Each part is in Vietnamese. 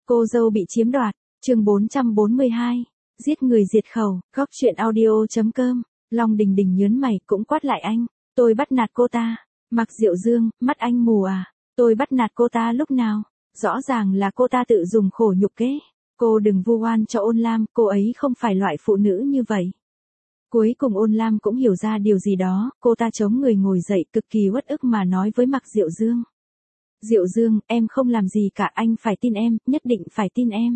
Cô dâu bị chiếm đoạt, chương 442, giết người diệt khẩu, góc chuyện audio.com, Long Đình Đình nhớn mày cũng quát lại anh, tôi bắt nạt cô ta, Mạc Diệu Dương, mắt anh mù à, tôi bắt nạt cô ta lúc nào, rõ ràng là cô ta tự dùng khổ nhục kế, cô đừng vu oan cho Ôn Lam, cô ấy không phải loại phụ nữ như vậy. Cuối cùng Ôn Lam cũng hiểu ra điều gì đó, cô ta chống người ngồi dậy cực kỳ uất ức mà nói với Mạc Diệu Dương. Diệu Dương, em không làm gì cả, anh phải tin em, nhất định phải tin em.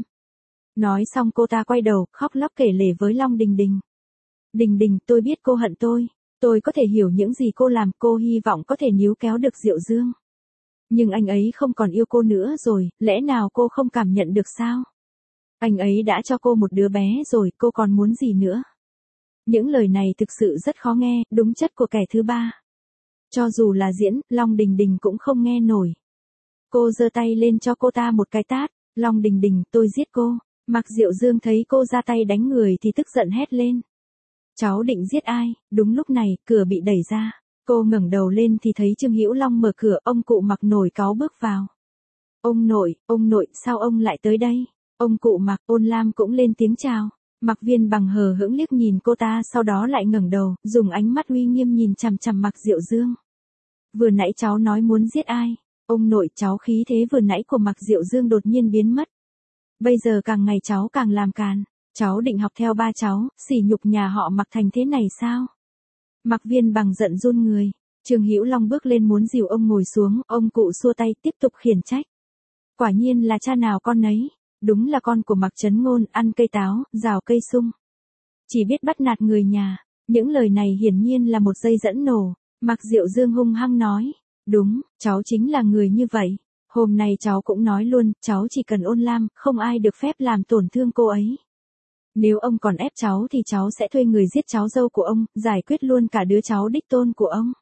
Nói xong cô ta quay đầu, khóc lóc kể lể với Long Đình Đình. Đình Đình, tôi biết cô hận tôi có thể hiểu những gì cô làm, cô hy vọng có thể níu kéo được Diệu Dương. Nhưng anh ấy không còn yêu cô nữa rồi, lẽ nào cô không cảm nhận được sao? Anh ấy đã cho cô một đứa bé rồi, cô còn muốn gì nữa? Những lời này thực sự rất khó nghe, đúng chất của kẻ thứ ba. Cho dù là diễn, Long Đình Đình cũng không nghe nổi. Cô giơ tay lên cho cô ta một cái tát, Long Đình Đình, tôi giết cô. Mạc Diệu Dương thấy cô ra tay đánh người thì tức giận hét lên. Cháu định giết ai? Đúng lúc này, cửa bị đẩy ra. Cô ngẩng đầu lên thì thấy Trương Hữu Long mở cửa, ông cụ Mạc nổi cáu bước vào. Ông nội, sao ông lại tới đây? Ông cụ Mạc, Ôn Lam cũng lên tiếng chào. Mạc Viên Bằng hờ hững liếc nhìn cô ta, sau đó lại ngẩng đầu, dùng ánh mắt uy nghiêm nhìn chằm chằm Mạc Diệu Dương. Vừa nãy cháu nói muốn giết ai? Ông nội, cháu khí thế vừa nãy của Mạc Diệu Dương đột nhiên biến mất. Bây giờ càng ngày cháu càng làm càn. Cháu định học theo ba cháu, sỉ nhục nhà họ Mạc thành thế này sao? Mạc Viên Bằng giận run người. Trương Hữu Long bước lên muốn dìu ông ngồi xuống, ông cụ xua tay tiếp tục khiển trách. Quả nhiên là cha nào con nấy. Đúng là con của Mạc Trấn Ngôn, ăn cây táo, rào cây sung. Chỉ biết bắt nạt người nhà. Những lời này hiển nhiên là một dây dẫn nổ. Mạc Diệu Dương hung hăng nói. Đúng, cháu chính là người như vậy. Hôm nay cháu cũng nói luôn, cháu chỉ cần Ôn Lam, không ai được phép làm tổn thương cô ấy. Nếu ông còn ép cháu thì cháu sẽ thuê người giết cháu dâu của ông, giải quyết luôn cả đứa cháu đích tôn của ông.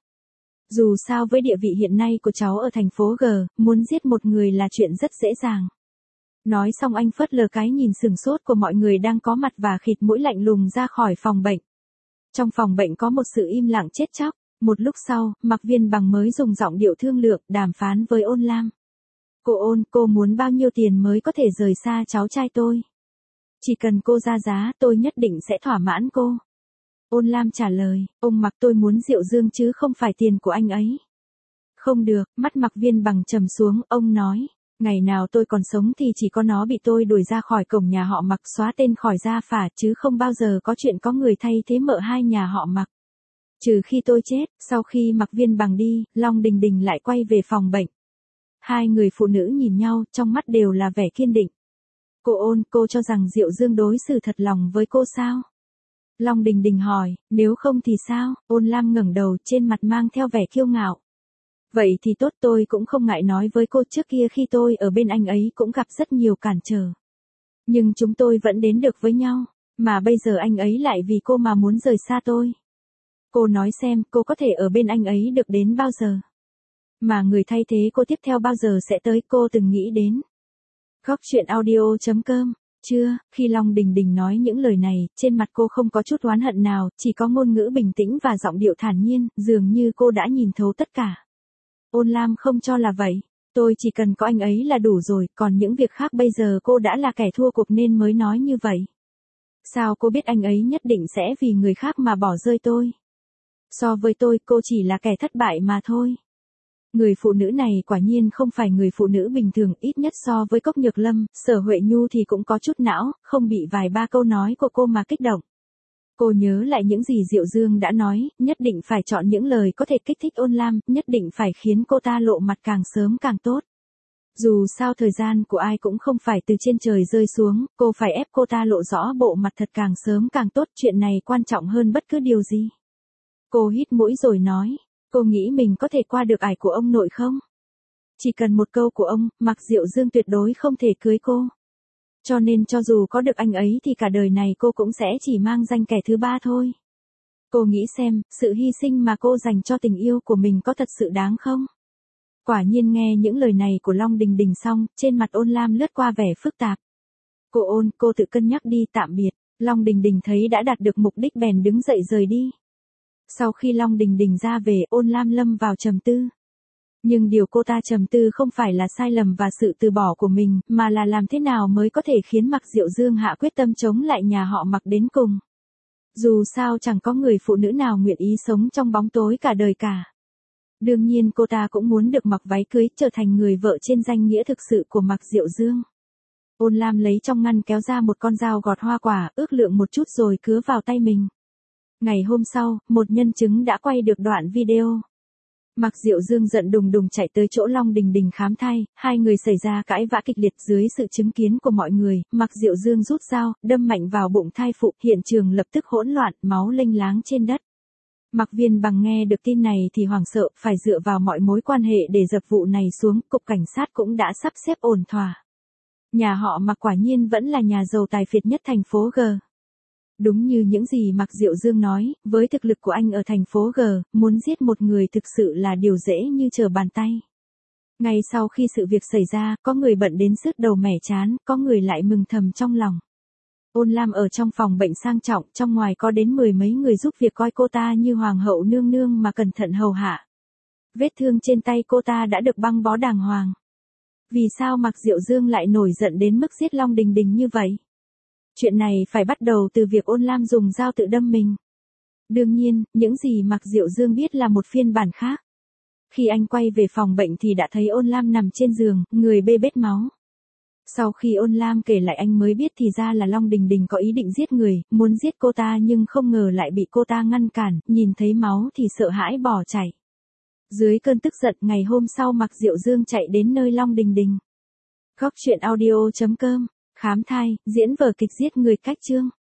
Dù sao với địa vị hiện nay của cháu ở thành phố G, muốn giết một người là chuyện rất dễ dàng. Nói xong anh phớt lờ cái nhìn sừng sốt của mọi người đang có mặt và khịt mũi lạnh lùng ra khỏi phòng bệnh. Trong phòng bệnh có một sự im lặng chết chóc. Một lúc sau, Mạc Viên Bằng mới dùng giọng điệu thương lượng, đàm phán với Ôn Lam. Cô Ôn, cô muốn bao nhiêu tiền mới có thể rời xa cháu trai tôi? Chỉ cần cô ra giá, tôi nhất định sẽ thỏa mãn cô. Ôn Lam trả lời, ông Mạc, tôi muốn Diệu Dương chứ không phải tiền của anh ấy. Không được, mắt Mạc Viên Bằng trầm xuống, ông nói. Ngày nào tôi còn sống thì chỉ có nó bị tôi đuổi ra khỏi cổng nhà họ Mạc, xóa tên khỏi gia phả, chứ không bao giờ có chuyện có người thay thế mợ hai nhà họ Mạc. Trừ khi tôi chết. Sau khi Mạc Viên Bằng đi, Long Đình Đình lại quay về phòng bệnh. Hai người phụ nữ nhìn nhau, trong mắt đều là vẻ kiên định. Cô Ôn, cô cho rằng Diệu Dương đối xử thật lòng với cô sao? Long Đình Đình hỏi, nếu không thì sao? Ôn Lam ngẩng đầu, trên mặt mang theo vẻ kiêu ngạo. Vậy thì tốt, tôi cũng không ngại nói với cô, trước kia khi tôi ở bên anh ấy cũng gặp rất nhiều cản trở. Nhưng chúng tôi vẫn đến được với nhau, mà bây giờ anh ấy lại vì cô mà muốn rời xa tôi. Cô nói xem, cô có thể ở bên anh ấy được đến bao giờ? Mà người thay thế cô tiếp theo bao giờ sẽ tới, cô từng nghĩ đến. Góc chuyện audio.com, chưa, khi Long Đình Đình nói những lời này, trên mặt cô không có chút oán hận nào, chỉ có ngôn ngữ bình tĩnh và giọng điệu thản nhiên, dường như cô đã nhìn thấu tất cả. Ôn Lam không cho là vậy. Tôi chỉ cần có anh ấy là đủ rồi, còn những việc khác bây giờ cô đã là kẻ thua cuộc nên mới nói như vậy. Sao cô biết anh ấy nhất định sẽ vì người khác mà bỏ rơi tôi? So với tôi, cô chỉ là kẻ thất bại mà thôi. Người phụ nữ này quả nhiên không phải người phụ nữ bình thường, ít nhất so với Cốc Nhược Lâm, Sở Huệ Nhu thì cũng có chút não, không bị vài ba câu nói của cô mà kích động. Cô nhớ lại những gì Diệu Dương đã nói, nhất định phải chọn những lời có thể kích thích Ôn Lam, nhất định phải khiến cô ta lộ mặt càng sớm càng tốt. Dù sao thời gian của ai cũng không phải từ trên trời rơi xuống, cô phải ép cô ta lộ rõ bộ mặt thật càng sớm càng tốt, chuyện này quan trọng hơn bất cứ điều gì. Cô hít mũi rồi nói, cô nghĩ mình có thể qua được ải của ông nội không? Chỉ cần một câu của ông, Mạc Diệu Dương tuyệt đối không thể cưới cô. Cho nên cho dù có được anh ấy thì cả đời này cô cũng sẽ chỉ mang danh kẻ thứ ba thôi. Cô nghĩ xem, sự hy sinh mà cô dành cho tình yêu của mình có thật sự đáng không? Quả nhiên nghe những lời này của Long Đình Đình xong, trên mặt Ôn Lam lướt qua vẻ phức tạp. Cô Ôn, cô tự cân nhắc đi, tạm biệt. Long Đình Đình thấy đã đạt được mục đích bèn đứng dậy rời đi. Sau khi Long Đình Đình ra về, Ôn Lam lâm vào trầm tư. Nhưng điều cô ta trầm tư không phải là sai lầm và sự từ bỏ của mình, mà là làm thế nào mới có thể khiến Mạc Diệu Dương hạ quyết tâm chống lại nhà họ Mạc đến cùng. Dù sao chẳng có người phụ nữ nào nguyện ý sống trong bóng tối cả đời cả. Đương nhiên cô ta cũng muốn được mặc váy cưới, trở thành người vợ trên danh nghĩa thực sự của Mạc Diệu Dương. Ôn Lam lấy trong ngăn kéo ra một con dao gọt hoa quả, ước lượng một chút rồi cứa vào tay mình. Ngày hôm sau, một nhân chứng đã quay được đoạn video. Mạc Diệu Dương giận đùng đùng chạy tới chỗ Long Đình Đình khám thai, hai người xảy ra cãi vã kịch liệt dưới sự chứng kiến của mọi người. Mạc Diệu Dương rút dao, đâm mạnh vào bụng thai phụ, hiện trường lập tức hỗn loạn, máu lênh láng trên đất. Mạc Viên Bằng nghe được tin này thì hoảng sợ, phải dựa vào mọi mối quan hệ để dập vụ này xuống, cục cảnh sát cũng đã sắp xếp ổn thỏa. Nhà họ Mạc quả nhiên vẫn là nhà giàu tài phiệt nhất thành phố G. Đúng như những gì Mạc Diệu Dương nói, với thực lực của anh ở thành phố G, muốn giết một người thực sự là điều dễ như trở bàn tay. Ngay sau khi sự việc xảy ra, có người bận đến sứt đầu mẻ trán, có người lại mừng thầm trong lòng. Ôn Lam ở trong phòng bệnh sang trọng, trong ngoài có đến 10 mấy người giúp việc coi cô ta như hoàng hậu nương nương mà cẩn thận hầu hạ. Vết thương trên tay cô ta đã được băng bó đàng hoàng. Vì sao Mạc Diệu Dương lại nổi giận đến mức giết Long Đình Đình như vậy? Chuyện này phải bắt đầu từ việc Ôn Lam dùng dao tự đâm mình. Đương nhiên, những gì Mạc Diệu Dương biết là một phiên bản khác. Khi anh quay về phòng bệnh thì đã thấy Ôn Lam nằm trên giường, người bê bết máu. Sau khi Ôn Lam kể lại anh mới biết thì ra là Long Đình Đình có ý định giết người, muốn giết cô ta nhưng không ngờ lại bị cô ta ngăn cản, nhìn thấy máu thì sợ hãi bỏ chạy. Dưới cơn tức giận, ngày hôm sau Mạc Diệu Dương chạy đến nơi Long Đình Đình. Góc truyện audio.com, khám thai, diễn vở kịch giết người cách chương.